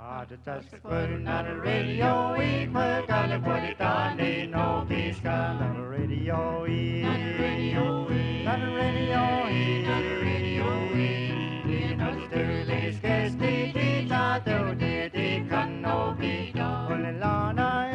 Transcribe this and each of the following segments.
Putting on the radio, we put on the put it on, ain't no peace on the radio, on the radio, on the radio, on the radio, in the Sturley's guest, they thought they can no be done. Well, Lana,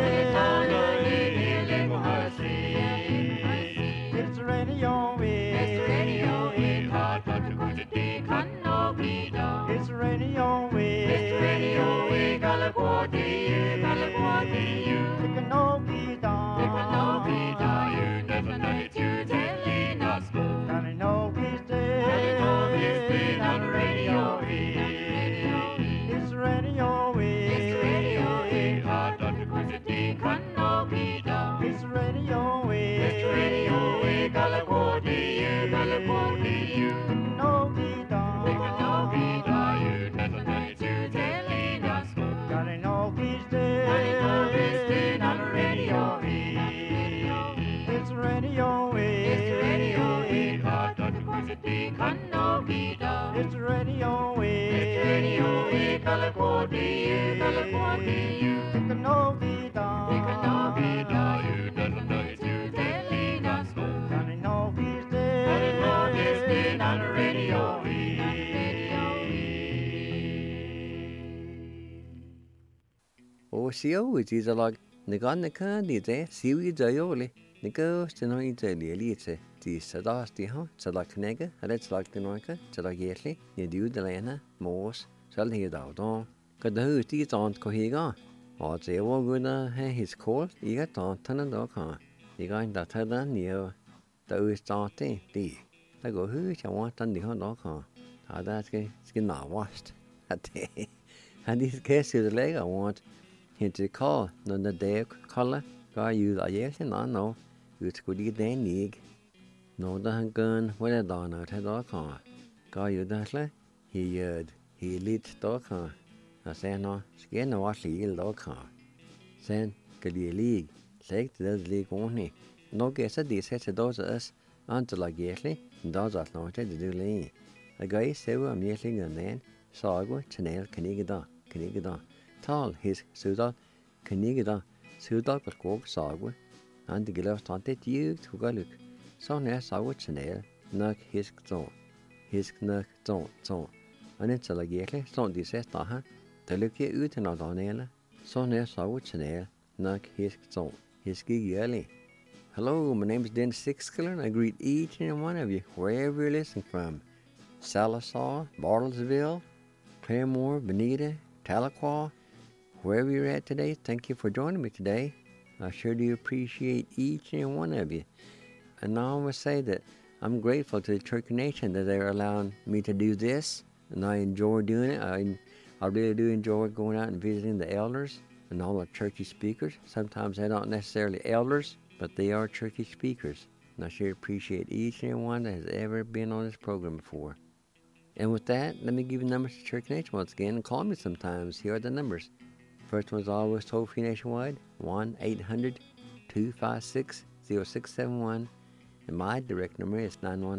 it's the radio, it's the radio, hard but the good they can no be done. It's the radio, it's the radio, California, they can no be done. They can no be done. You never know it, you telling us more. Can I know he's dead? On the radio, it's the radio, it's the radio, hard but the good they can no be done. It's the radio, it's the radio, California, no be done. They can no be done. You never know it, you telling us more. Can I know he's dead? On the radio, it's the radio, it's the radio, hard but the good they can no be done. It's the radio, California, they can no be done. They can no be done. You never know it, you telling us more. Can I know he's dead? On the radio, O sio is is a log Nagan candy there, see we dioli, the ghost and I daily elite, the sadasti ho, Sadaknega, and let's like the Noika, Sadagierly, you do the Lena, Morse, shall he out on. Could the hoot eat on Cohiga? Or they were good his call, you got on ton and dog on. You got that head on you, those starting, the. I go hoot, I want on the hot dog on. How that's skin not washed. And this case is the leg I want. Hinti call, none the day color, got you a yes and I know, you could eat the nig. No, the gun, what a don out head dog on. Got you that he lit dog on. I say no, skin no wash the dog on. Sen, could you league, take the league only. No guess at this set those us until I getly, and those are not to do lay. A guy say I'm yelling and then, saw Chanel Canigada. Tall his Sudal Canigada, Sudal but cook saw, and the gillow started you to go look. So near saw Chanel, knock his zone, and it's a lagetly, so this says Taha, the look ye ut and Donella, so near saw Chanel, knock his zone, his gig early. Hello, my name is Den Sixkiller, and I greet each and one of you, wherever you're listening from. Sallisaw, Bartlesville, Claremore, Bonita, Tahlequah, wherever you're at today, thank you for joining me today. I sure do appreciate each and one of you. And now I must say that I'm grateful to the Church Nation that they're allowing me to do this, and I enjoy doing it. I really do enjoy going out and visiting the elders and all the churchy speakers. Sometimes they're not necessarily elders, but they are churchy speakers. And I sure appreciate each and one that has ever been on this program before. And with that, let me give you numbers to Church Nation once again and call me sometimes. Here are the numbers. First one's always toll-free nationwide, 1-800-256-0671. And my direct number is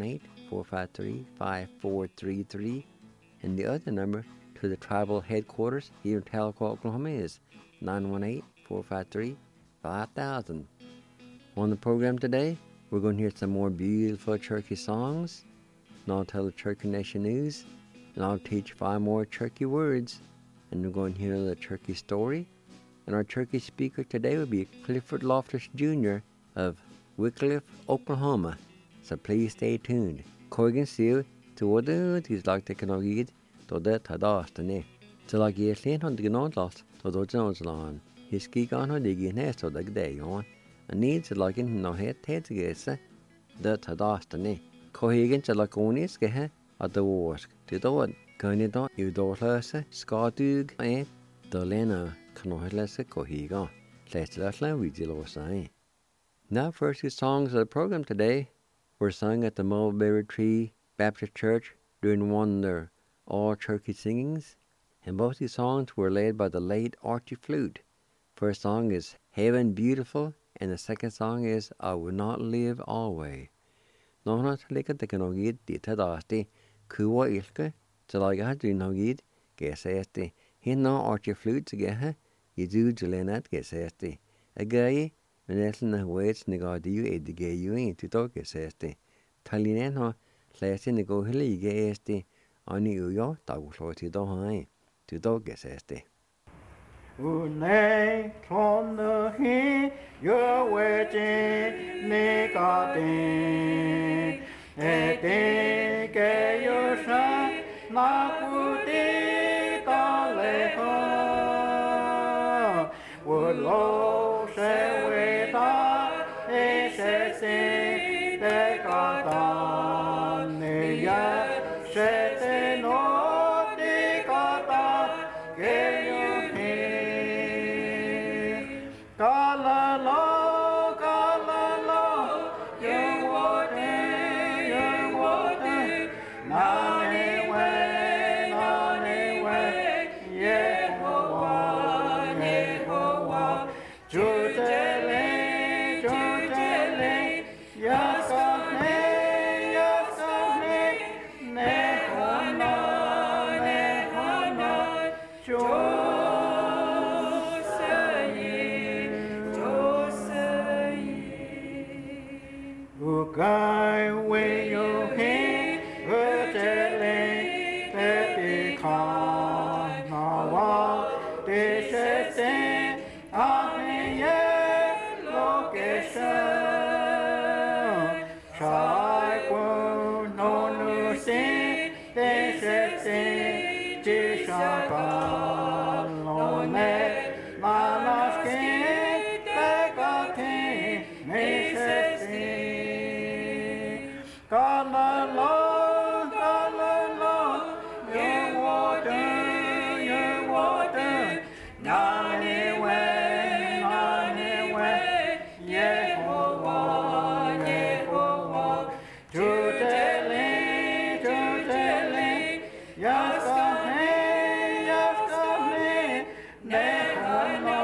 918-453-5433. And the other number to the tribal headquarters here in Tahlequah, Oklahoma is 918-453-5000. On the program today, we're going to hear some more beautiful Cherokee songs. And I'll tell the Cherokee Nation news, and I'll teach 5 more Cherokee words, and we're going to hear the Cherokee story. And our Cherokee speaker today will be Clifford Loftus Jr. of Wycliffe, Oklahoma. So please stay tuned. Corgan Seal, to what is like the Canogid, to the Tadastane. To like Yeslin on the Gnodlost, to the Joneslan. His geek on her digging nest of the day on, and needs like in no head together, the Tadastane. Cohegan to Laconis, Gehe, at the Warsk, to the one, Canada, Udorlasa, Scotug, and the Lena, Canohlesa, Cohega. Let's let we deal with. Now, first 2 songs of the program today were sung at the Mulberry Tree Baptist Church during one of their all-Cherokee singings, and both these songs were led by the late Archie Flute. First song is Heaven Beautiful, and the second song is I Will Not Live Always. No not like the Canogid, the Tadasti, Kuwa Ilka, Talaga Dinogid, Gesesti, Hinna art je fluit te gehe, je doet je lenet gezegde. Agaye, menesel na weights negadiu edigeju in to talk gezegde. Talinen ha, lese nego hele gezegde, ani ujo, dagsloti do hai, to talk gezegde. Unai tron he your wedding negadi. Ete ke your son, na puti taleho. Lo se weta e se se te kata ne ya se te no te kata ke yo he kala lo you water na ne we Guy way your hand, virtually, petty con, now this is it, location. Try no new sin, this is it, Tisha no net, my skin, take a king, Kala lo, your water, nane we, Yehovah, Jutele, Yaskame, Nehono,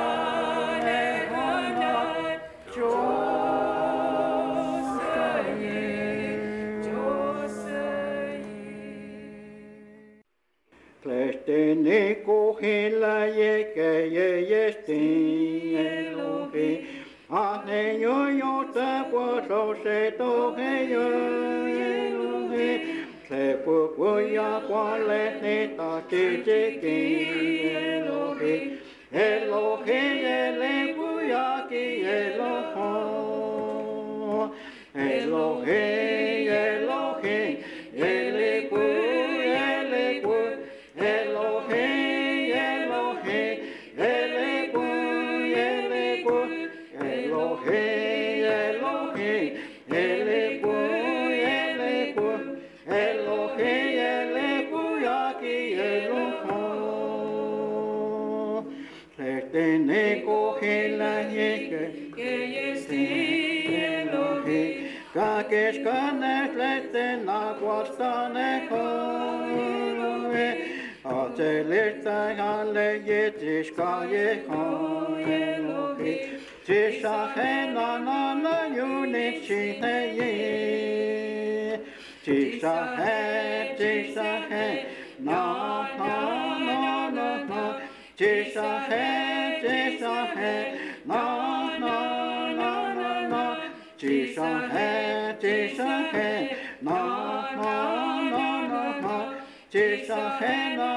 Plestene kohela yeke yestin elohe ane yo te puedo se tohe yo elohe se puya kwale ne ta tiki elohe ele puya ki eloho elohe ele puya Tene kohela yeke Elohe Kakes kanes letena guastane koe Atelista hale yetis kaye Elohe Tisha hena na yunik shiteye Tisha he na Tisha he na Tisha he na Tisha he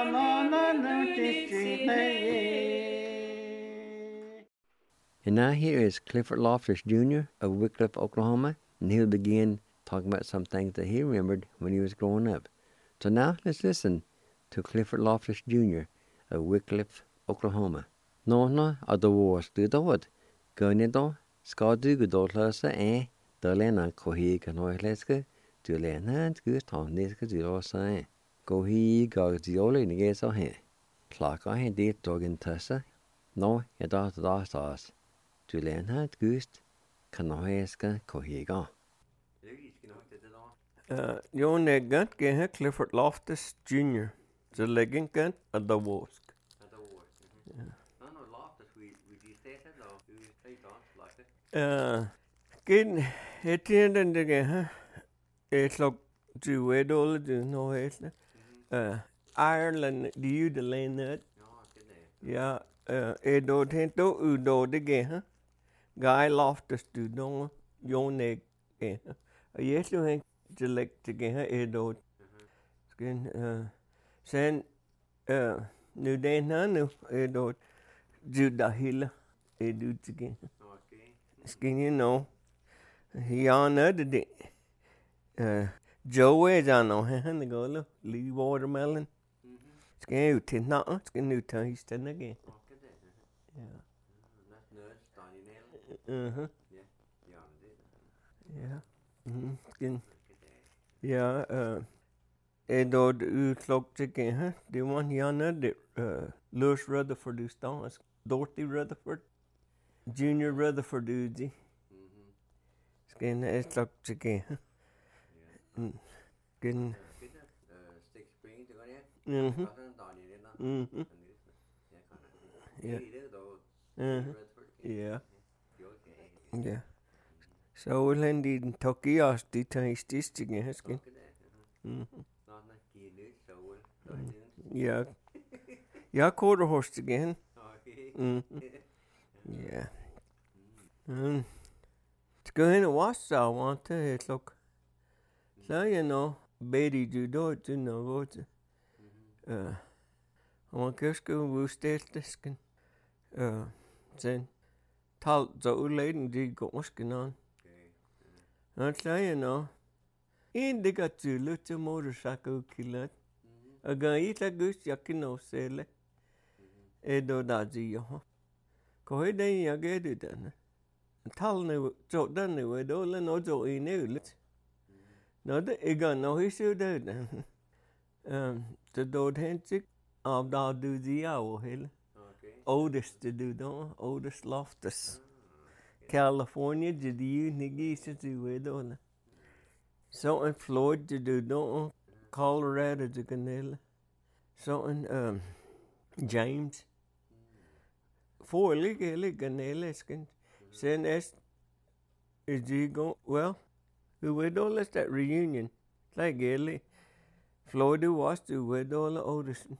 And now here is Clifford Loftus Jr. of Wycliffe, Oklahoma, and he'll begin talking about some things that he remembered when he was growing up. So now let's listen to Clifford Loftus Jr. of Wycliffe, Oklahoma. Nóna a do bhór stúdóid, gönidó, scádú go dótlasa dólena cohí gan óileisca, dú lena gus tánisca dúlósa Cohí gag dioli na gés ó Clach á dít dogin tusa, nó dás. Dú lena gust can óileisca cohí gá. Jón gant gethe Clifford Loftus Jr. The legging gant a do bhósk. Gin hetien den gethe log du no Ireland do you the land that Ja, do tento udo de geha. Guy Loftus du don yonek geha. Yesu hen dialect de geha do. Skin sen nu den nu do judahila do again. Skin you know. He honored the Joe is on hand the go Lee watermelon. Skin you not skin new taste again. Yeah. Skin. Yeah. Edod utlok again. The one yana the Lewis Rutherford do stars. Dorothy Rutherford. Junior Rutherford do. Skin it's like again. Skin. Yeah. Yeah. So we'll end in Tokyo, the taste again. Skin. Yeah. Yeah, quarter horse again. Yeah. To go in and watch I want to look. So you know, Betty do it, you know, go to I want to go with this can then tell the old lady did go washing on. I'll say you know. In the got to little motorcycle killer. A guy eat a goose yakino sele. Edo daji yo. Go ahead and you get it then. Tell no joke done the way, no joke in it. No, the egg no issue there then. The dog handshake of the do the owl hill. Oldest to do, don't oldest Loftus. California, did you niggas to widow? So in Florida, do don't Colorado, the Canela. So in James. 4 legally Canela skin. Send us is he go well? The widow let's that reunion. Like Gilly. Florida was the widow Odison.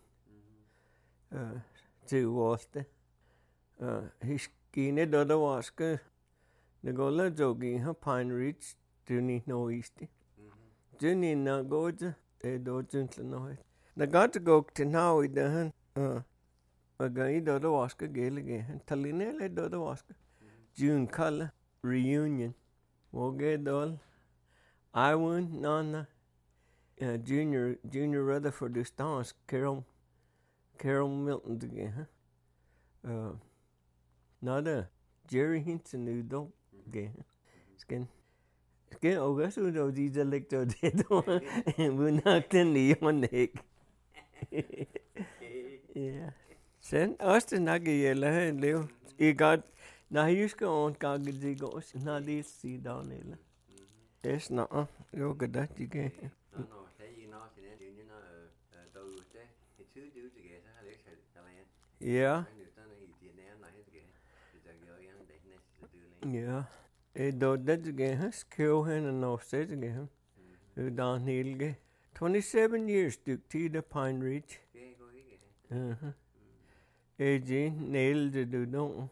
To Walter. He's keen it other was good. The gola jogging her Pine Ridge. Do need no easty. Jenny na go to they do gentle no it. The got to go to now with the hand. A guy do the wasker gale again. Talinelle do the wasker. June color reunion. Woge doll. I won Nana. Junior Rutherford the stars. Carol Milton again. Nada. Jerry Hinton who don't again. Skin. Skin August who do these electro dead one. And we're not in the on neck. Yeah. Sen Austin Nagi yella and Leo. He got now he used to on Kagazi goes. Now these see down there. Yes, no. You get that again. Yeah. Yeah. It do that again. Skill him and no stage again. Who down here 27 years to the Pine Ridge. AJ nailed the do don't.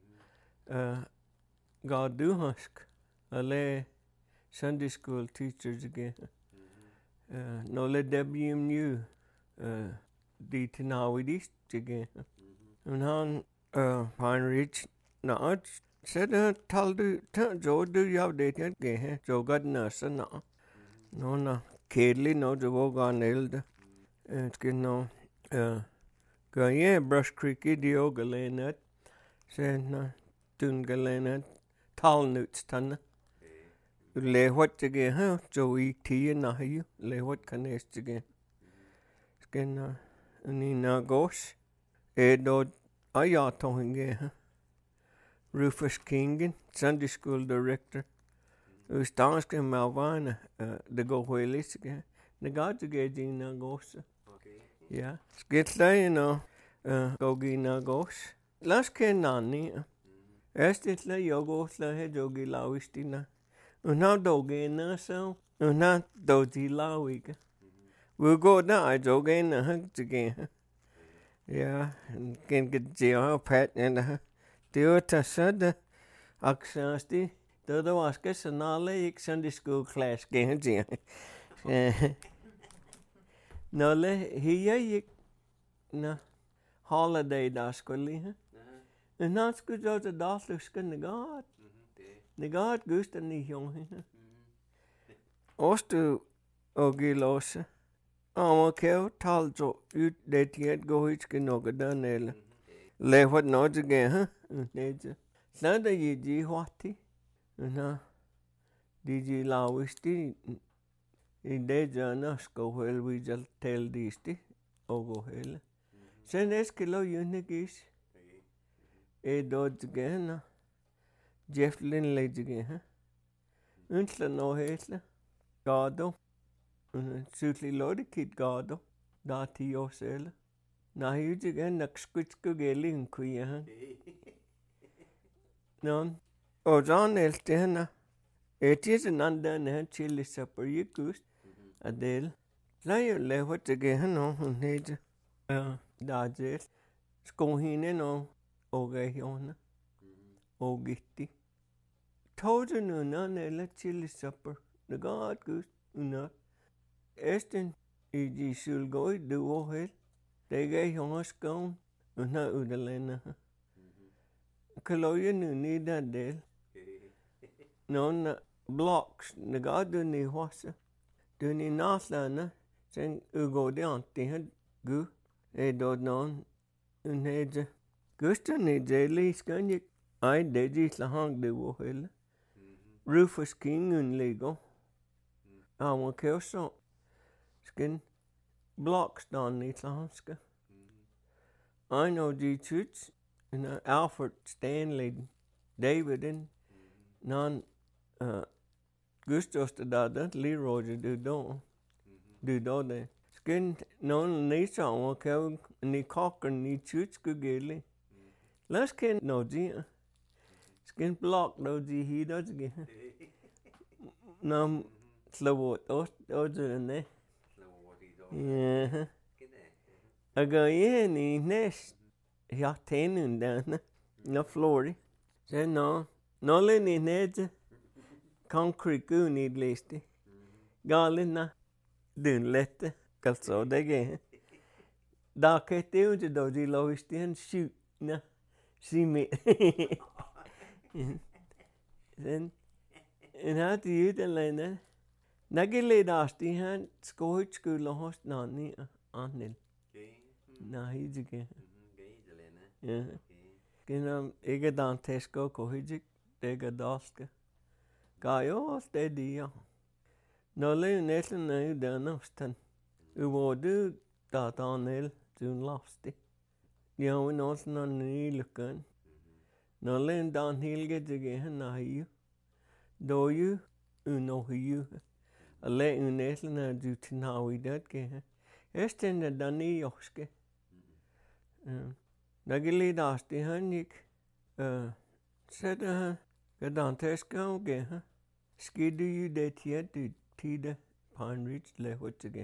God do husk. Ale Sunday school teachers again. No let WMU the Tinawidis again. And on Pine Ridge, no, said tell do Joe do you have dated again? Joe got nurse no. No, Kedley no Joe got nailed. It's good no. Go yeah, Brush Creeky Dio Galenat. Said no, Tun Galenat. Tall Newts Tunna. Lay what again, huh? Joey tea and you lay what can I again? Skin Nina Gosh. Edo Ayato again. Rufus Kingen, Sunday school director. Who's Tonska Malvana, the go whalers again. The gods again, Gina Gosh. Yeah. Skitla, you know, go Gina Gosh. Last can Nani. Estitla Yogosla Jogi Lawistina. Now Dogena so. Now Doji Lawig. We'll go now, I Jogena hugs again. Ja, ken geo pat en det var ta sada aksasti. Det var ska sanale ik Sunday school class gen geo. Nolle hiya ik na holiday da skoli. En dan skulle jag ta dasluska negat gusta ni jong. Ostu ogilose. Ama keo talzo ut detiet gohitske nogadanele. Lewat nojige ha neja. Nada yiji wati. Na diji lawisti ideja na skohel wijal tel disti ogohel. Sen eskilo yunigis. E dojige na Jeff Lindley ha. Untla no hetla. Gado. Sutli lodi kid gado. Dati yosel. Na hujige nak skutsko gelin kuya ha. Non. Ozan eltena. Etis ananda na chili supper yikus. Adel. Layo lewat again no neja. Dajel. Skohine no ogehiona. Ogitti. Toja no nela chili supper. Nagad gus una. Esten iji sulgoi duo hel. Dege hongaskon. Una udalena. Kaloya nu nida del. Non blocks nagadu ni wasa. Duni naslana. Sen ugo de anti gu. E dod non. Uneja. Gusta ni jeli skanjik. Ai deji slahang duo hel. Rufus King unlego. Awa keoso. Skin blocks don ni slahanska. I know G Church and Alfred Stanley David and non Gustos de dada Leroy du do de. Skin non nisa awa keo ni cocker ni Church gugeli. Let's ken no G. Skin block no G he does again. Nam slow ne. Yeah. Aga ni nest. Ja tenun dan na flori. Sen no le ni ned concrete gun i listi. Galina dun lette kalso dege. Da kete unje doji loisti en shoot na si me. Sen en hat ju den lene. Nagile dasti han skoit skula host nani anil. Na hijige. Ja. Kinam ega dantesko kohijik dega daska. Gaio stedia. No le neslen na danostan. Uwodu datanel tun lasti. Ja, we nosen an ni lukan. No le dan hilge dige na hiu. Do you uno hiu. Ale uneslen na du tinawi dat ge. Esten na dani joske. Nagili dasti hanik seda gadanteska ge skidu you detiet du tida Pine Ridge le hotige.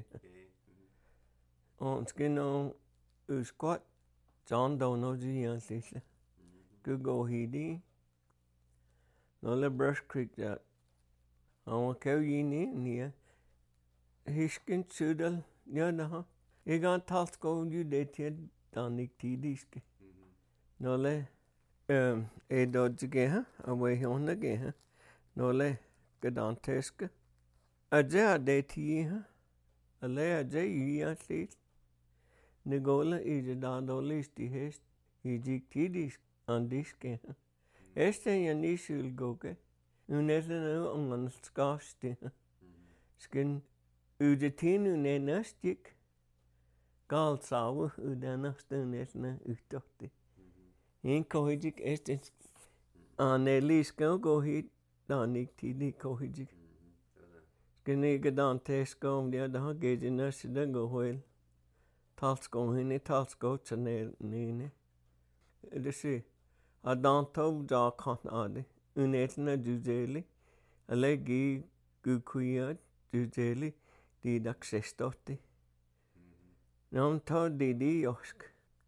On skino usquat John dono ji yansisle. Go hidi. No le Brush Creek that. Awa keu yini nia. Hiskin sudal yana. Igan talsko you detiet danik tidiske. No le e dodge ha away on again. No le gadanteska. Aja de ti ha. Ale aja yi atlit. Nigola ije dando listi hest. Ijik tidis andiske. Este yanisul goke. Unetene ongan skasti. Skin ujetin unenastik. Gal sawe udenastun etne utotti. In kohijik este anelisko gohit danik tidi kohijik. Skinny gadantesko dia da gejinas da gohel. Talsko hini talsko chane nini. Desi adanto ja kan ade. Unetna jujeli. Alegi gukuya jujeli di daksestoti. Nam to didi yosk.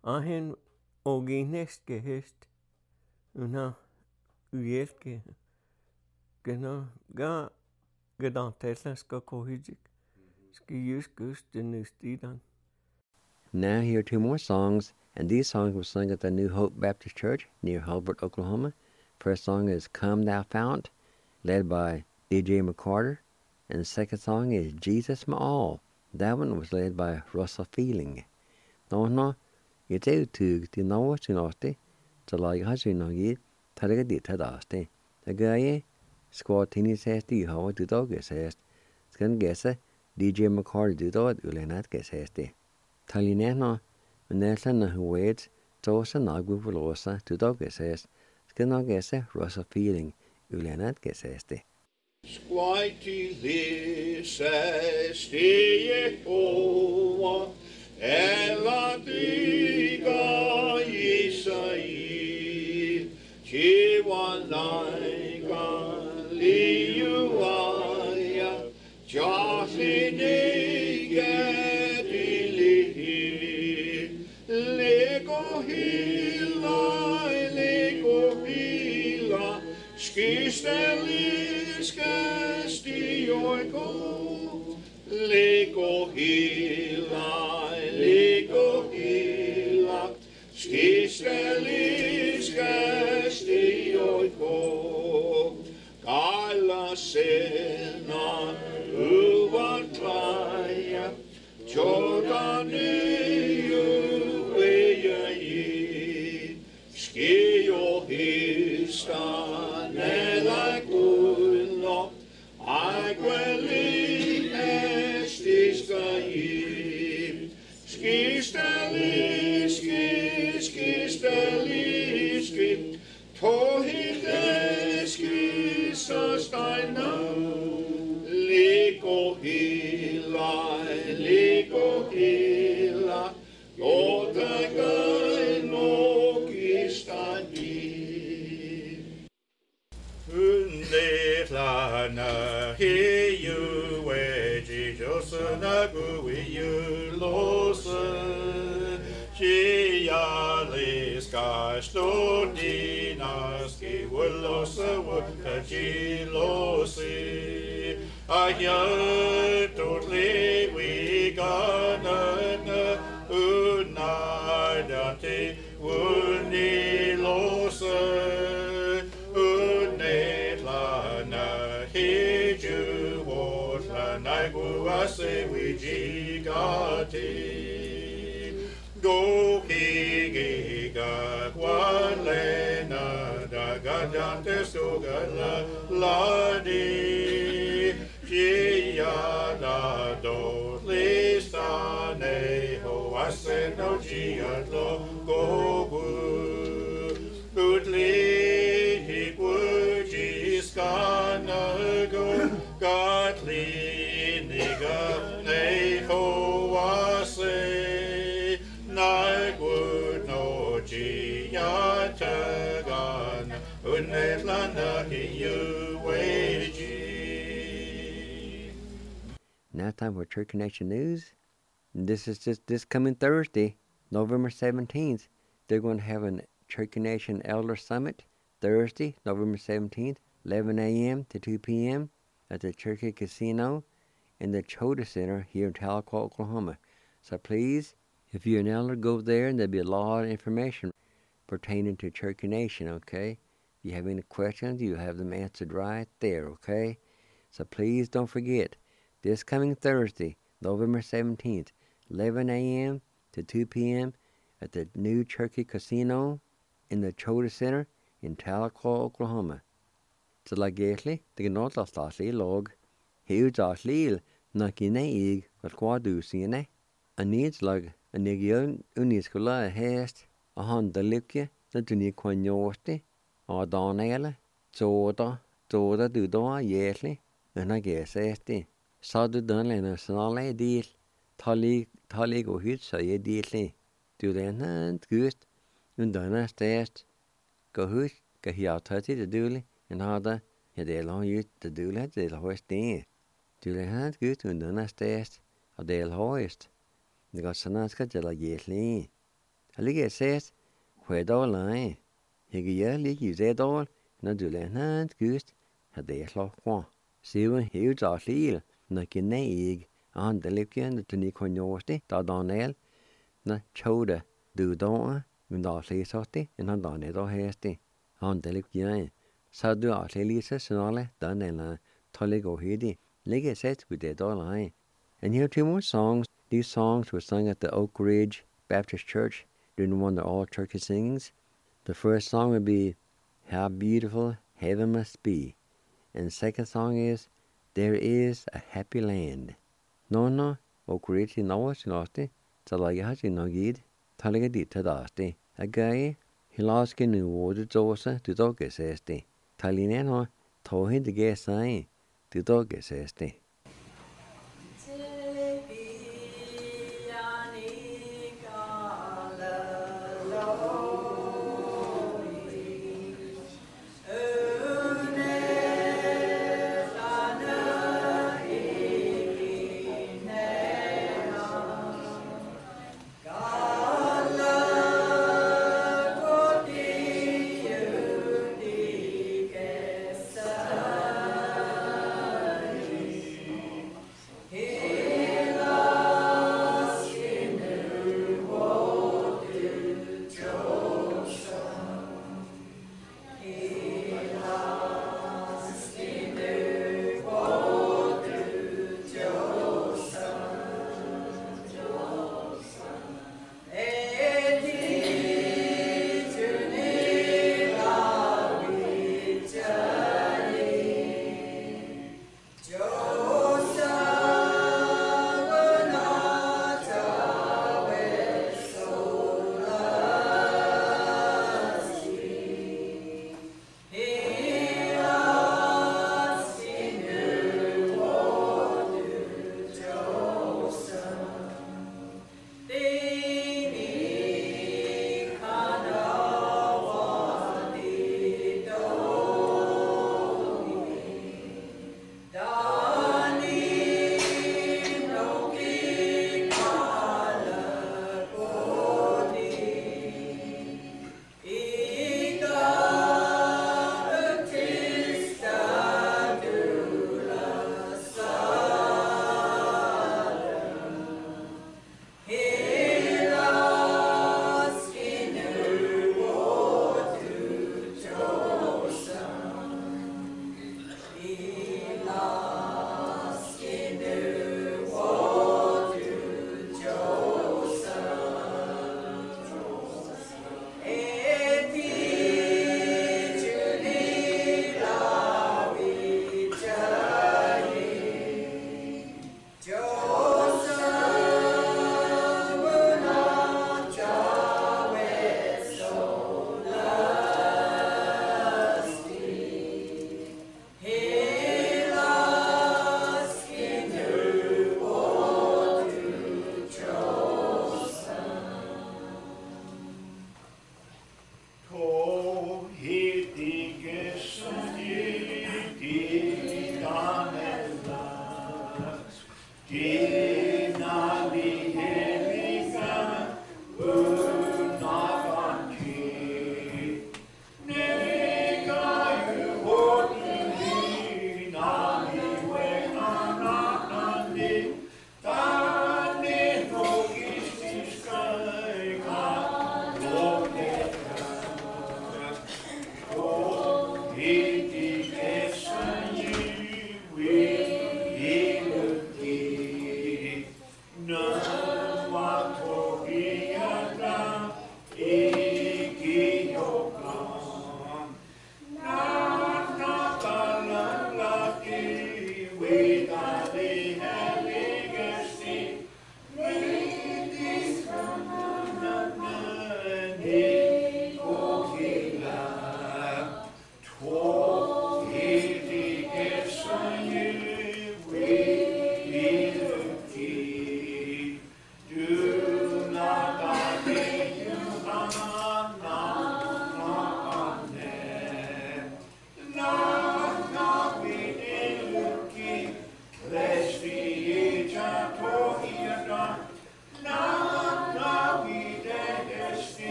Ahen ogineske hest. Una ujelke. Genau. Ga gedan Tesla ska kohijik. Ski just gust den nustidan. Now here are two more songs, and these songs were sung at the New Hope Baptist Church near Hulbert, Oklahoma. First song is Come Thou Fount, led by DJ McCarter, and the second song is Jesus My All. That one was led by Russell Feeling. No, it's out to the Noah Sinosti, to like Hasunagi, Taragadi Tadasti. The guy, Squad Tini says, the Howard to dog says, Scan Gessa, DJ McCarter to dog, Ulenat says. Talineno, Nelson Wade, Tosa Nagu Velosa, to dog says, Skinogessa, Russell Feeling, Ulenat says. Squatty lisses Jehova, ela diga Isaí, Chiwalaika liuaya, Jahlinike dilihi, Lego hila, skisteli. Lego hila, skiskelis kestioiko, kalla sena uvatraja, Jordani uvejaji, skio histan elakulla, Agueli skisteliski, tohideski sastaina, liko hila, jotakai nokistani. Undetlana hiu weji josanagu wiu losa. Liska stodinaski wulosa wukajilosi Ahya totli wiganana unadante unilosa Unetlana hiju wotlana guase wijigati Go higiga kwalena dagadante sugala ladi Pia da do listane ho aseno giadlo gogu Udli higwujiskana go Gatli niga neho ase Now time for Church Connection News. This is just this coming Thursday, November 17th. They're going to have a Church Connection Elder Summit Thursday, November 17th, 11 a.m. to 2 p.m. at the Cherokee Casino in the Chota Center here in Tahlequah, Oklahoma. So please, if you're an elder, go there, and there'll be a lot of information pertaining to Cherokee Nation, okay? If you have any questions, you'll have them answered right there, okay? So please don't forget, this coming Thursday, November 17th, 11 a.m. to 2 p.m. at the new Cherokee Casino in the Chota Center in Tahlequah, Oklahoma. So like gately, the gnot of Stasli log, huge Aslil, Nakine, what quadu sine, and needs like a nigion uniscula hast, a handalipke, the tuniquanyosti, or donella, soda dudoa yetly, and I guess esti. Sadu dunlin a snarly deal, tali go hit so ye deally. Do then and gust, and donna stast, go hush, go here 30 to dooley, and harder, yet they long you to do that, they'll hoist in. Do they hand gust, and donna stast, or they'll hoist. They got Sanaska de la Yetli. Lige ses, hvor der løg. Jeg gør lige i det år, når du lader noget gyst, har det slået fra. Siven hævet af lille, når jeg ikke, og han der ligger, til ni konjorste, der Daniel, når tjode, du der, men der ses også det, en han der ned og hæste. Han der ligger, så du har lige så snarere, den eller tollig og hedi. Lige set with det der løg. And here are 2 more songs. These songs were sung at the Oak Ridge Baptist Church during one of the all-church singings. The first song would be, How Beautiful Heaven Must Be. And the second song is, There Is a Happy Land. No, Oak Ridge in Norway, så jeg har sin nogid, taler dit til daste. Agay, hilaske nu ordet dåse, du dogge sæs det. Talineno, tog hende gæsag, du dogge sæs det.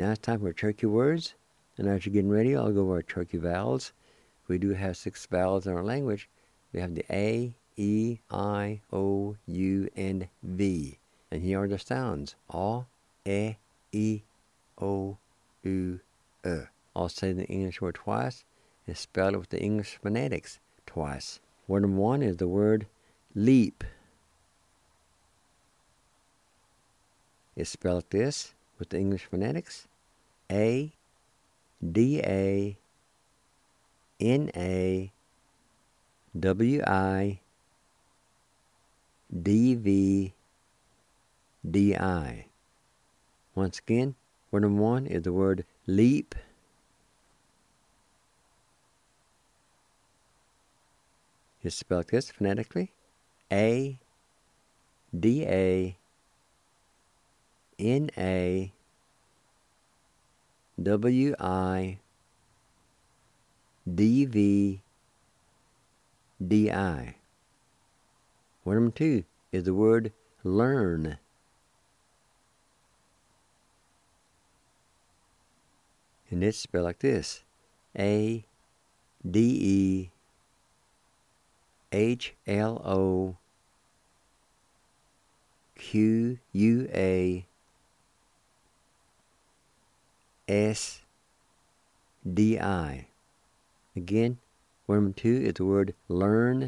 Now it's time for turkey words. And as you're getting ready, I'll go over our turkey vowels. We do have 6 vowels in our language. We have the A, E, I, O, U, and V. And here are the sounds. A, E, O, U, E. I'll say the English word twice and spell it with the English phonetics twice. Word number 1 is the word leap. It's spelled like this with the English phonetics. A, D, A, N, A, W, I, D, V, D, I. Once again, word number 1 is the word leap. It's spelled like this phonetically. A, D, A, N, A, W, I, D, V, D, I. Word number 2 is the word learn. And it's spelled like this. A, D, E, H, L, O, Q, U, A, S, D, I. Again, word number 2 is the word learn.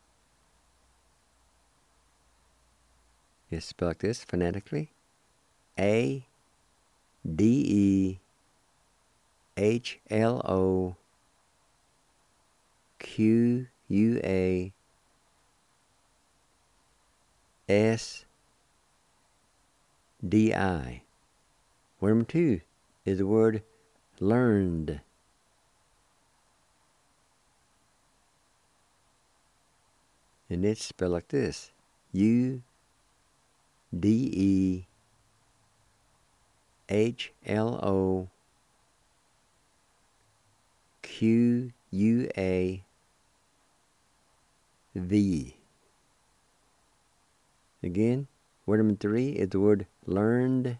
It's spelled like this phonetically. A, D, E, H, L, O, Q, U, A, S, D, I. Word number 2 is the word learned. And it's spelled like this. U, D, E, H, L, O, Q, U, A, V. Again, word number 3 is the word learned.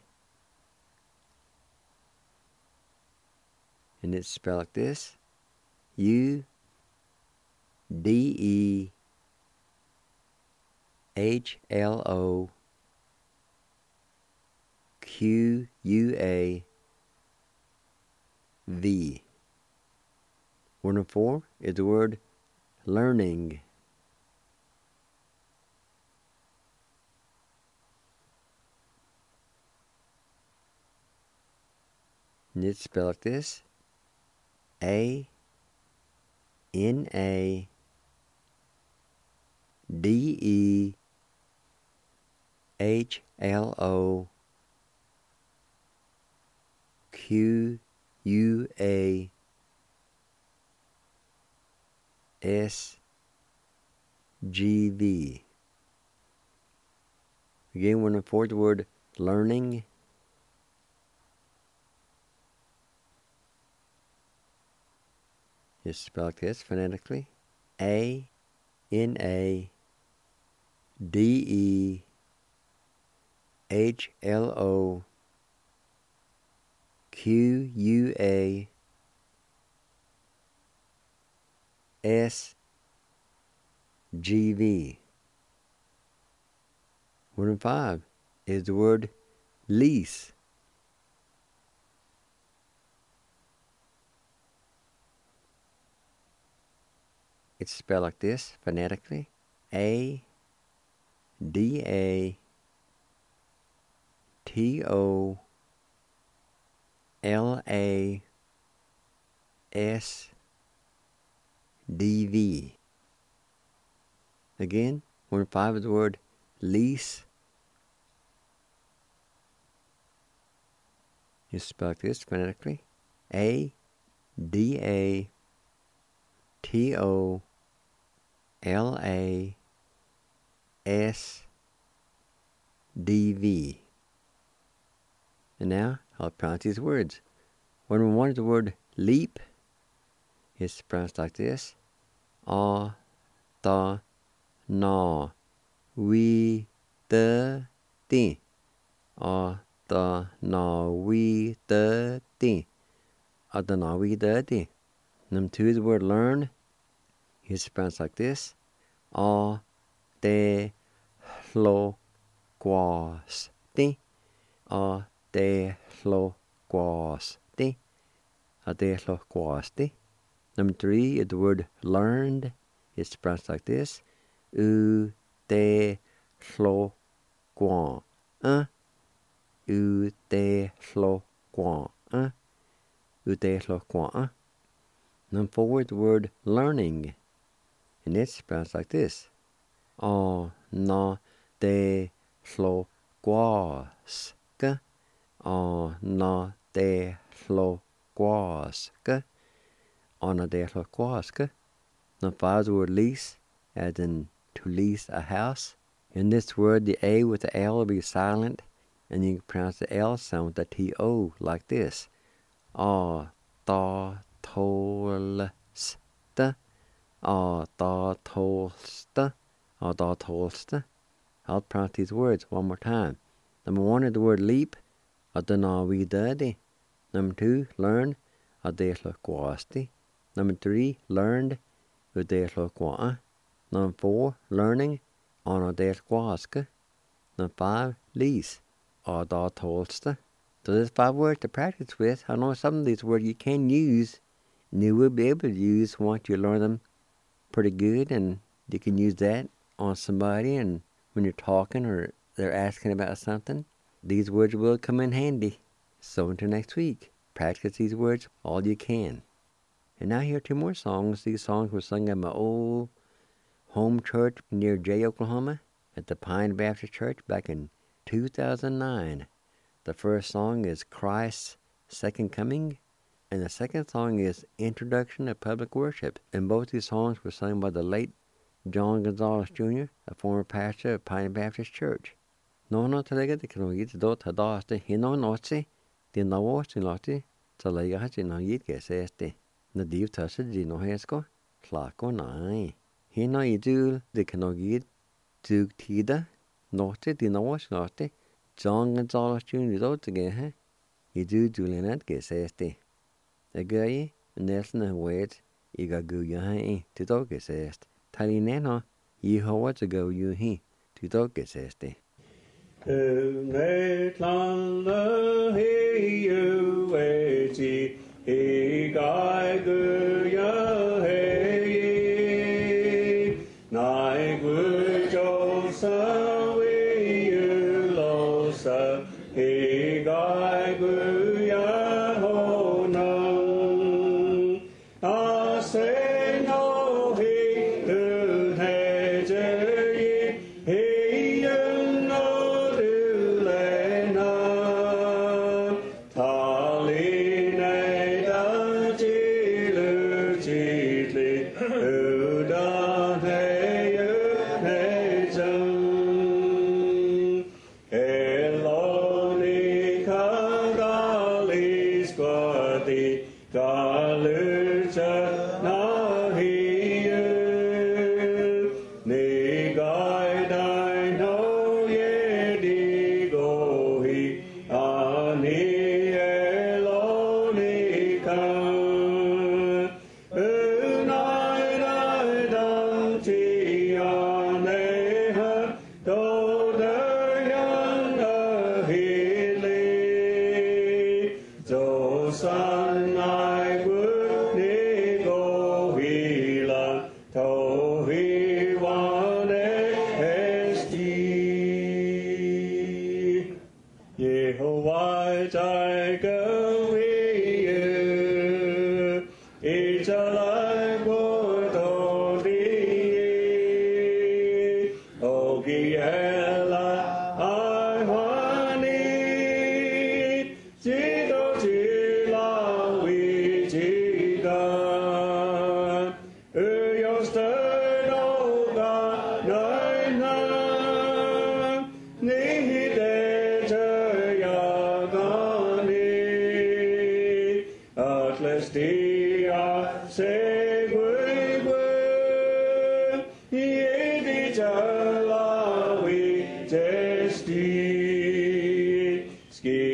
And it's spelled like this. U, D, E, H, L, O, Q, U, A, V. Word number 4 is the word learning. And it's spelled like this. A, N, A, D, E, H, L, O, Q, U, A, S, G, V. Again, when I forward the word learning. It's spelled like this phonetically. A, N, A, D, E, H, L, O, Q, U, A, S, G, V. Word number 5 is the word lease. It's spelled like this phonetically. A, D, A, T, O, L, A, S, D, V. Again, word 5 is the word lease. It's spelled like this phonetically. A, D, A, T, O, L, A, S, D, V. And now I'll pronounce these words. Word number 1 is the word leap. It's pronounced like this. A, ta, na, we, the, ti. A, the na we the di. The na we the di. Number 2 is the word learn. It's pronounced like this. De lo quas di. De lo quas di. De lo quas di. Number 3 is the word learned. It's pronounced like this. De lo quan. De lo quan. De lo quan. Number 4 is the word learning. And it's pronounced like this. Na de lo quas. Na de lo quas. Na de lo quas. Number 5 is the word lease, as in to lease a house. In this word, the A with the L will be silent, and you can pronounce the L sound with the T-O like this. Da tolsta. Da tolsta. Da tolsta. I'll pronounce these words one more time. Number 1 is the word leap. Da na we daddy. Number 2, learn. De lo quasti. Number 3, learned. De lo qua. Number 4, learning. De quaska. Number 5, lease. Da tolsta. So there's 5 words to practice with. I know some of these words you can use, and you will be able to use once you learn them pretty good, and you can use that on somebody, and when you're talking or they're asking about something, these words will come in handy. So until next week, practice these words all you can. And now here are 2 more songs. These songs were sung at my old home church near Jay, Oklahoma, at the Pine Baptist Church back in 2009. The first song is Christ's Second Coming, and the second song is Introduction to Public Worship. And both these songs were sung by the late John Gonzalez Jr., a former pastor of Pine Baptist Church. No talega de kanoyit do tadaste hino noche, de nawoste noche, talega hachi no yit geseste. Na div tasa di no hesko, klako nai. Hino idul de kanoyit dug tida, noche de nawoste noche, John Gonzalez Jr. do tage, idu dulinat geseste. Agayi, Nelson and Wade, igagu yahi, to gesest. Talineno, Yehovah to go you he, to geseste. Metlan he you eti, he guy guya he, nai gujo sa we you losa, he guy guya ho nam, I say no he do he je he you know do le na, tali ne da ji lu ji li, u da he you he jung, eloni kagali squadi, galucha na hiu, ni gai dai no ye di go hi, ani eloni ka, unai dai dang chi ane ha, do de yang da hi li, zo san ai gu ni go hi la, to hi wan esti. Yehovah jai go hi you, each alai go do di, ogi ela ai wani, jido jila wi jiga, uyo sterno ga nai na, ni de jaya gani, at least dia se gui gui, ye di jala wi jesti, ski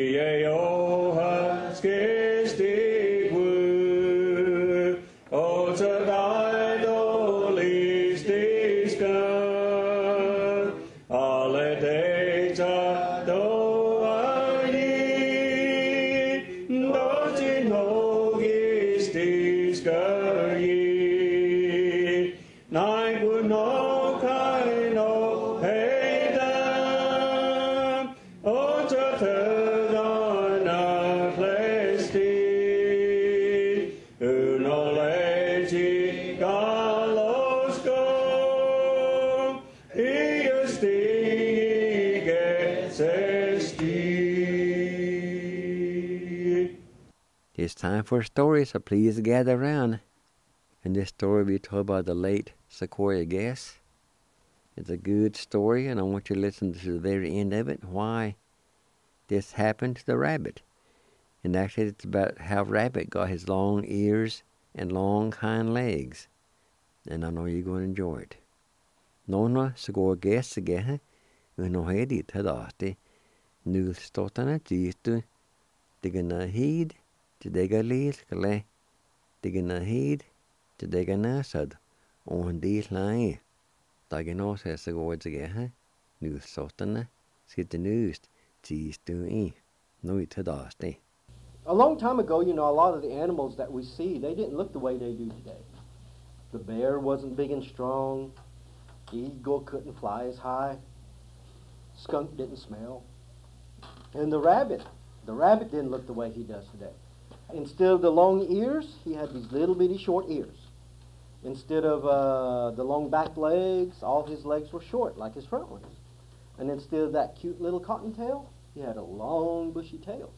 It's time for a story, so please gather around. And this story will be told by the late Sequoyah Guess. It's a good story, and I want you to listen to the very end of it, why this happened to the rabbit. And actually it's about how Rabbit got his long ears and long hind legs. And I know you're going to enjoy it. Nona Sequoyah Guess again, when I had it today, nu stotana jistu, digana heed, jadega lees kale, digana heed, jadega nasad, on these line. Dagino says the words again, nu stotana, sit the news, jistu in, no it today. A long time ago, a lot of the animals that we see, they didn't look the way they do today. The bear wasn't big and strong. The eagle couldn't fly as high. Skunk didn't smell. And the rabbit didn't look the way he does today. Instead of the long ears, he had these little bitty short ears. Instead of the long back legs, all his legs were short, like his front ones. And instead of that cute little cottontail, he had a long bushy tail.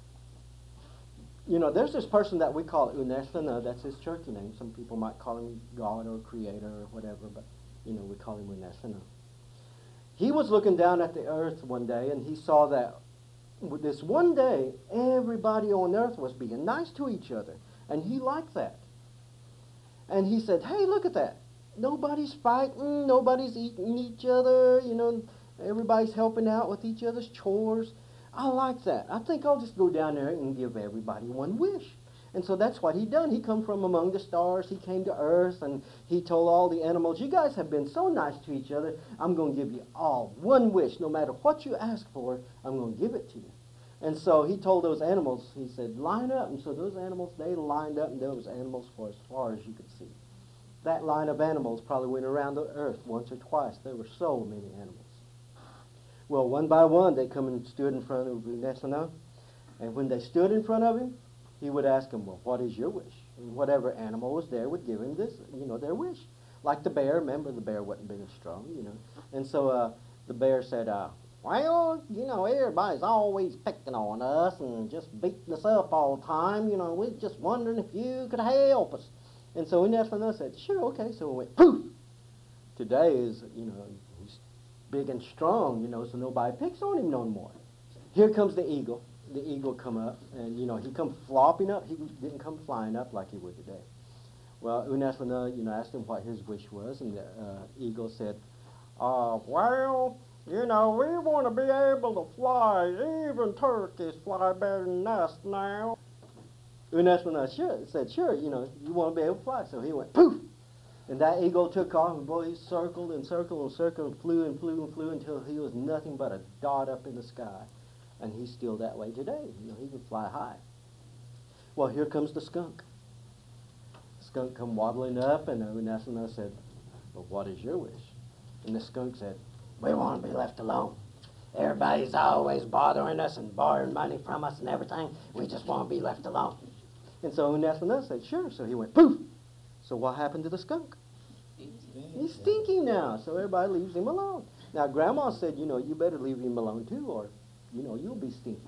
There's this person that we call Uneslana, that's his Cherokee name. Some people might call him God or Creator or whatever, but, we call him Uneslana. He was looking down at the earth one day, and he saw that this one day, everybody on earth was being nice to each other, and he liked that. And he said, hey, look at that. Nobody's fighting, nobody's eating each other, everybody's helping out with each other's chores. I like that. I think I'll just go down there and give everybody one wish. And so that's what he done. He come from among the stars. He came to earth, and he told all the animals, you guys have been so nice to each other, I'm going to give you all one wish. No matter what you ask for, I'm going to give it to you. And so he told those animals, he said, line up. And so those animals, they lined up, and there was animals for as far as you could see. That line of animals probably went around the earth once or twice. There were so many animals. Well, one by one, they come and stood in front of Uneslana. And when they stood in front of him, he would ask them, well, what is your wish? And whatever animal was there would give him this, their wish. Like the bear. Remember, the bear wasn't big and strong, And so the bear said, well, everybody's always picking on us and just beating us up all the time. We're just wondering if you could help us. And so Uneslana said, sure, okay. So we went, poof! Today is, he's big and strong, so nobody picks on him no more. Here comes the eagle. The eagle come up, and, he come flopping up. He didn't come flying up like he would today. Well, Uneslana, asked him what his wish was, and the eagle said, well, we want to be able to fly. Even turkeys fly better than us now. Uneslana said, sure, you want to be able to fly. So he went, poof! And that eagle took off, and boy, he circled and circled and circled and flew and flew and flew until he was nothing but a dot up in the sky. And he's still that way today. He can fly high. Well, here comes the skunk. The skunk come waddling up, and Uneslana said, well, what is your wish? And the skunk said, we want to be left alone. Everybody's always bothering us and borrowing money from us and everything. We just want to be left alone. And so Uneslana said, sure. So he went, poof! So what happened to the skunk? He's stinky now, so everybody leaves him alone. Now, Grandma said, you better leave him alone too, or, you'll be stinky.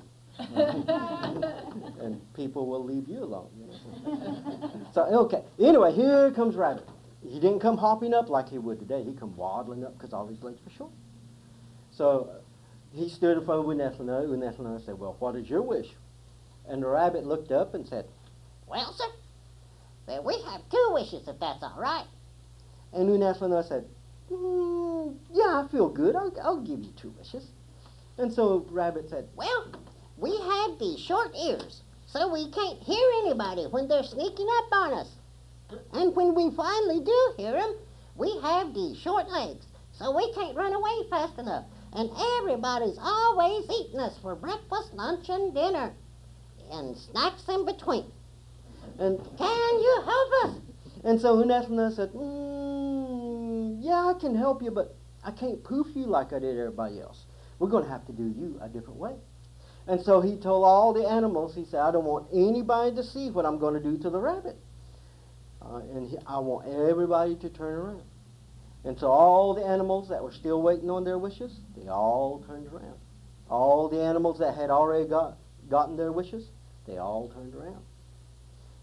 And people will leave you alone. So, okay. Anyway, here comes Rabbit. He didn't come hopping up like he would today. He come waddling up because all his legs were short. So he stood in front of Uneslana. Uneslana said, well, what is your wish? And the rabbit looked up and said, well, sir, we have 2 wishes, if that's all right. And Uneslana said, yeah, I feel good. I'll give you 2 wishes. And so Rabbit said, well, we have these short ears, so we can't hear anybody when they're sneaking up on us. And when we finally do hear them, we have these short legs, so we can't run away fast enough. And everybody's always eating us for breakfast, lunch, and dinner, and snacks in between. And can you help us? And so Uneslana said, yeah, I can help you, but I can't poof you like I did everybody else. We're going to have to do you a different way. And so he told all the animals, he said, I don't want anybody to see what I'm going to do to the rabbit. I want everybody to turn around. And so all the animals that were still waiting on their wishes, they all turned around. All the animals that had already gotten their wishes, they all turned around.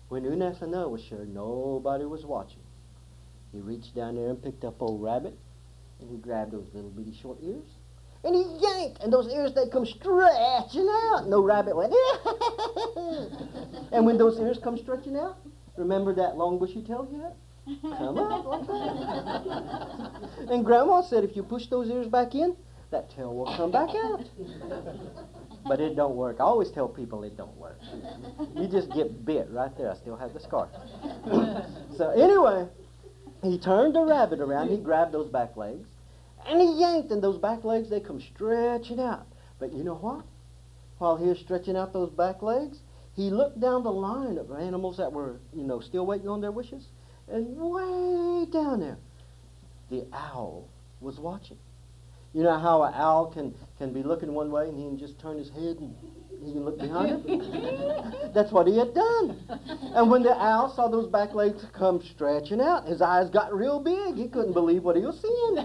When Unethana was sure nobody was watching, he reached down there and picked up old Rabbit, and he grabbed those little bitty short ears, and he yanked, and those ears, they come stretching out, and the rabbit went, and when those ears come stretching out, remember that long bushy tail he had? Come out like that. And Grandma said if you push those ears back in, that tail will come back out. But it don't work. I always tell people it don't work. You just get bit right there. I still have the scar. So anyway, he turned the rabbit around. He grabbed those back legs, and he yanked, and those back legs, they come stretching out. But you know what? While he was stretching out those back legs, he looked down the line of animals that were, still waiting on their wishes. And way down there, the owl was watching. You know how an owl can be looking one way and he can just turn his head and he can look behind him? That's what he had done. And when the owl saw those back legs come stretching out, his eyes got real big. He couldn't believe what he was seeing.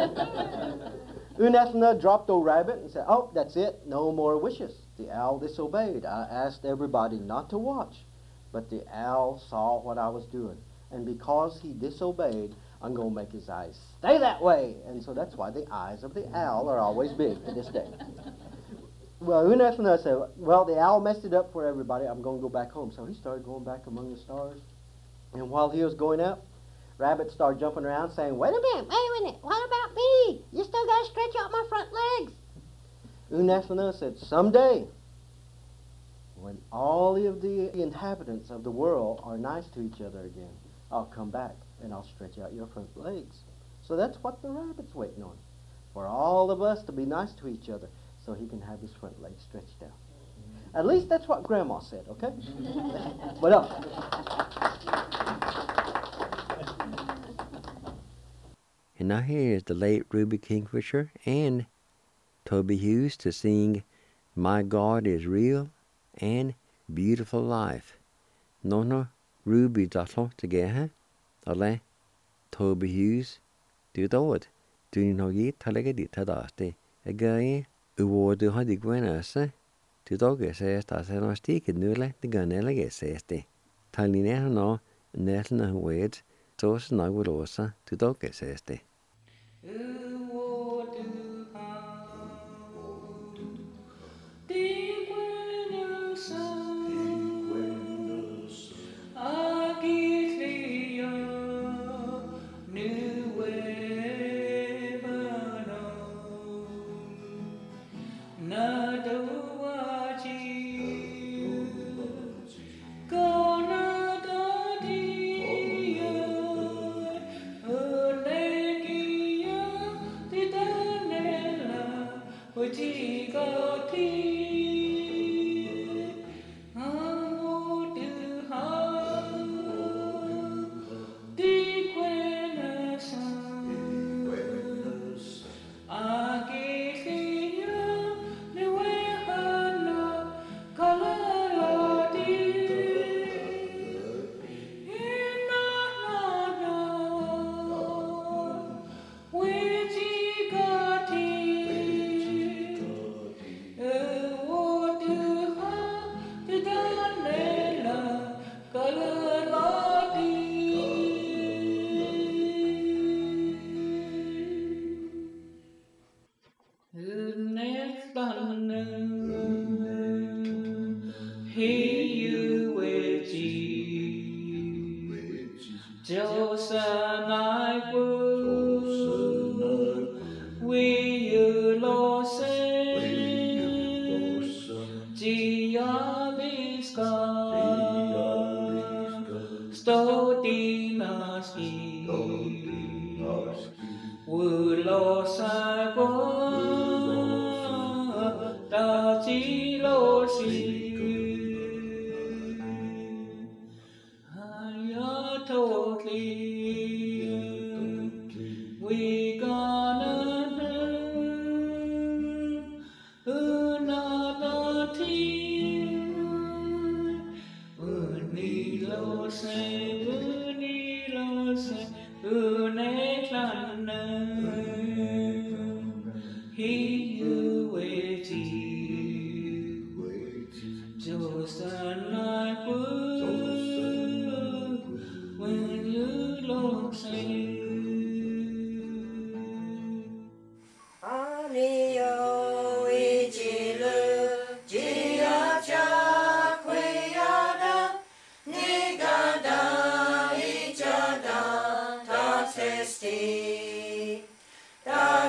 Unethana dropped old Rabbit and said, "Oh, that's it. No more wishes." The owl disobeyed. I asked everybody not to watch, but the owl saw what I was doing. And because he disobeyed, I'm going to make his eyes stay that way. And so that's why the eyes of the owl are always big to this day. Well, Unethana said, well, the owl messed it up for everybody. I'm going to go back home. So he started going back among the stars. And while he was going up, Rabbit started jumping around saying, wait a minute, what about me? You still got to stretch out my front legs. Unethana said, someday, when all of the inhabitants of the world are nice to each other again, I'll come back and I'll stretch out your front legs. So that's what the rabbit's waiting on, for all of us to be nice to each other so he can have his front legs stretched out. At least that's what Grandma said, okay? What else? And now here's the late Ruby Kingfisher and Toby Hughes to sing My God is Real and Beautiful Life. No, Ruby Dottle together. Ole Toby Hughes do dod. Do you know ye talaga di tadaste? A guy who would do how the gwenasa to dog says that I don't stick it nula the gun elegate says the Talina no Nelna words so snug with osa to dog says the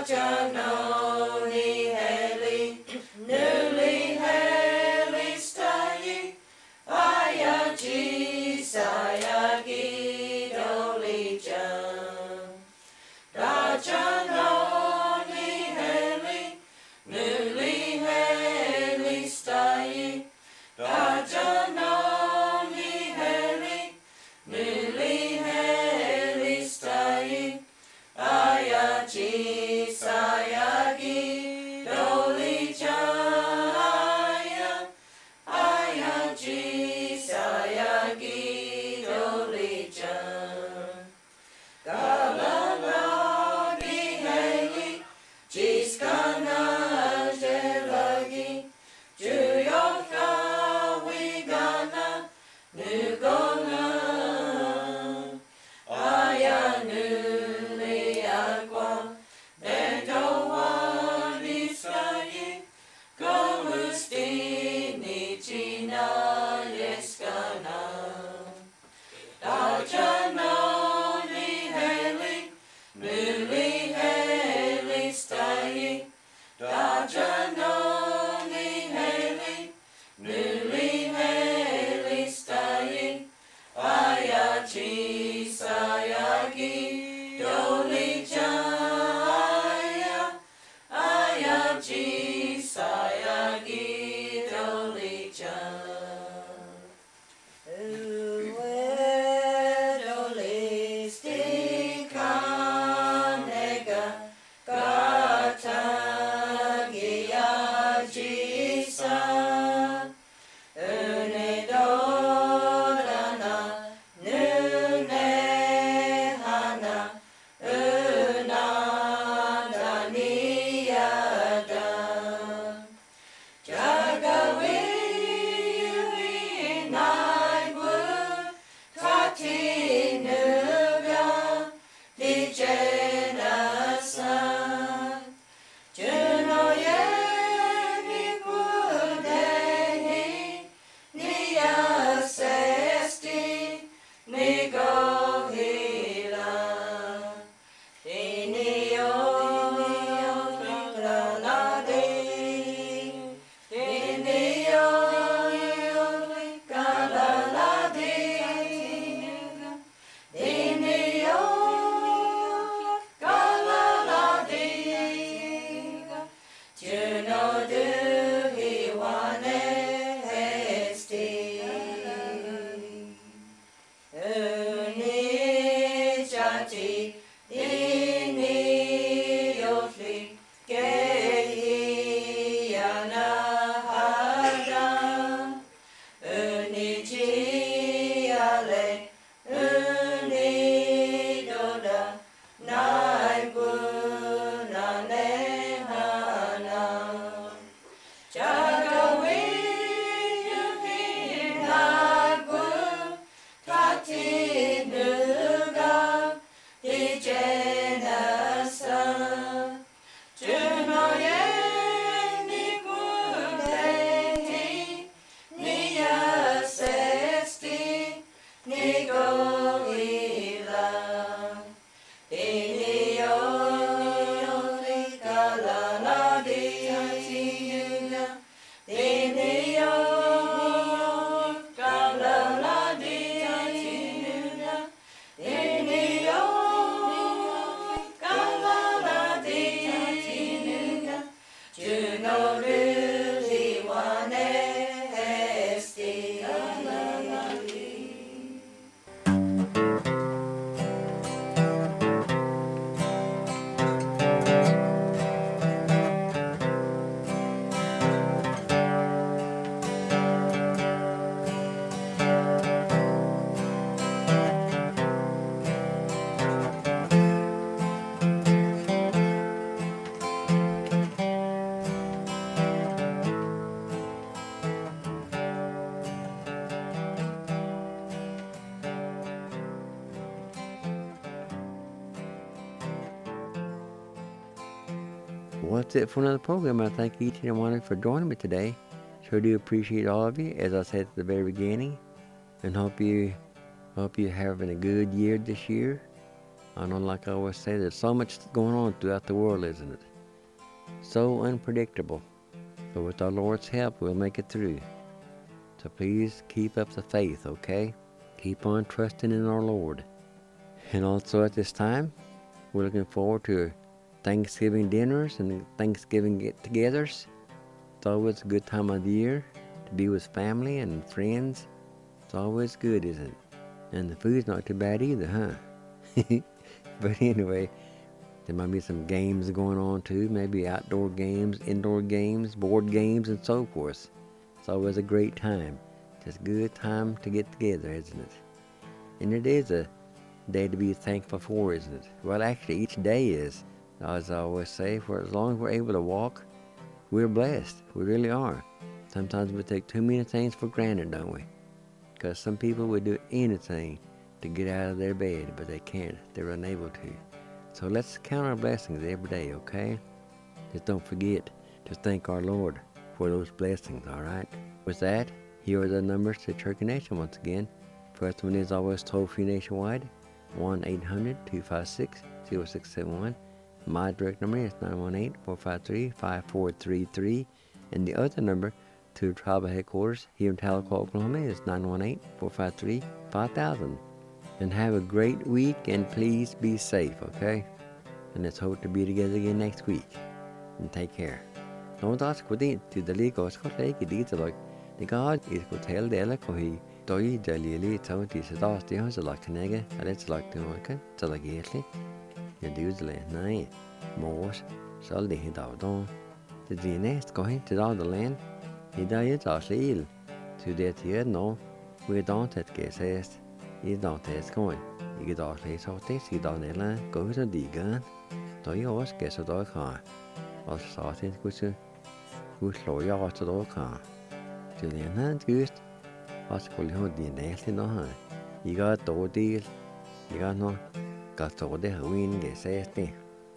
Well, that's it for another program. I thank each and every one of you for joining me today. Sure do appreciate all of you, as I said at the very beginning, and hope you're having a good year this year. I know, like I always say, there's so much going on throughout the world, isn't it? So unpredictable. But with our Lord's help, we'll make it through. So please keep up the faith, okay? Keep on trusting in our Lord. And also at this time, we're looking forward to Thanksgiving dinners and Thanksgiving get-togethers. It's always a good time of the year to be with family and friends. It's always good, isn't it? And the food's not too bad either, huh? But anyway, there might be some games going on too, maybe outdoor games, indoor games, board games, and so forth. It's always a great time. Just a good time to get together, isn't it? And it is a day to be thankful for, isn't it? Well, actually, each day is, as I always say, for as long as we're able to walk, we're blessed. We really are. Sometimes we take too many things for granted, don't we? Because some people would do anything to get out of their bed, but they can't. They're unable to. So let's count our blessings every day, okay? Just don't forget to thank our Lord for those blessings, all right? With that, here are the numbers to Cherokee Nation once again. First one is always toll-free nationwide, 1-800-256-0671. My direct number is 918-453-5433. And the other number to tribal headquarters here in Tahlequah, Oklahoma is 918-453-5000. And have a great week, and please be safe, okay? And let's hope to be together again next week. And take care. Don't ask what to the legal Scott Lake, it's like the God is go tell the Elakohi, Doi Jalili, Tony Sadas, the house like Canega, and it's like the Oka, to like Gately. You do the land, nay, Morse, shall they hit out on. The DNS going to all the land, he died as ill. To that here, no, we don't have to say. I don't test going. I get off place out this, I don't know, go to the gun. Do you always get a dog car? Or starting to slow you out to the car. To the hand used, I school you the nasty no. You got the deal, you got no, got to the win, get safety.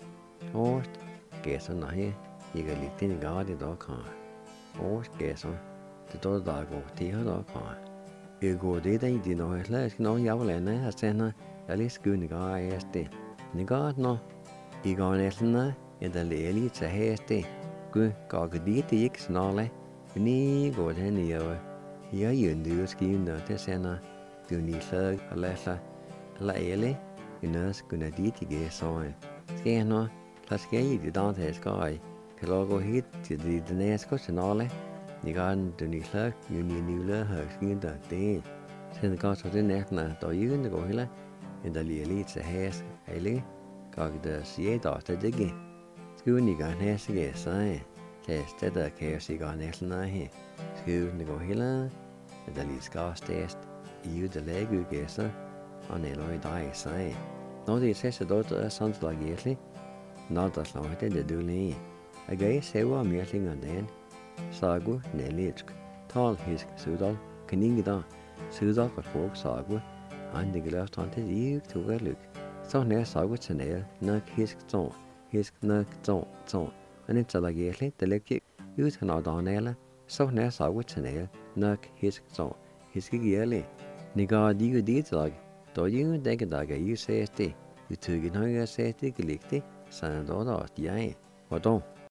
Or guess on here, you got licked in the guard dog car. Or guess on the dog go to her dog car. You go there, they did know it less, no, you will end it, I at least good the guy as the God no. You go on it, and the lily it's a hasty. Good, got a deed to X and all, ni go then the other. Here you do scheme notice and do need slug, a lesser, la ele, you nurse gonna deed to get so. Scan no, let's get you don't have sky. Kalogo hit to the Nascos and all. You got to need slug, you need new her skin that day. Send the gods of the neck now, do you in the gohilla? In the lily it's a hair, Haley, got the sea dot a diggy. Schoon you got hair to get sign. Test the chaos you got national now here. Schoon the gohilla, and the least gas test, you the leg you guess on the Lloyd die sign. No, the assessor daughter sounds like Yesley. Not as long as they do me. A guy say what meeting on then. Sagu, Nelitsk, Tall Hisk, Sudal, Kaningida, Sudal for folk Sagu, and the left on the ear to wear look. So near Sagu Chanel, Nuck Hisk Zone, Hisk Nuck Zone, and it's a lagately, the electric, use an Aldonella, so near Sagu Chanel, Nuck Hisk Zone, Hiski yearly. Nigard you did like, do you take a dagger you say, you took it on your safety, Galicti, San Dodo, yea, or don't.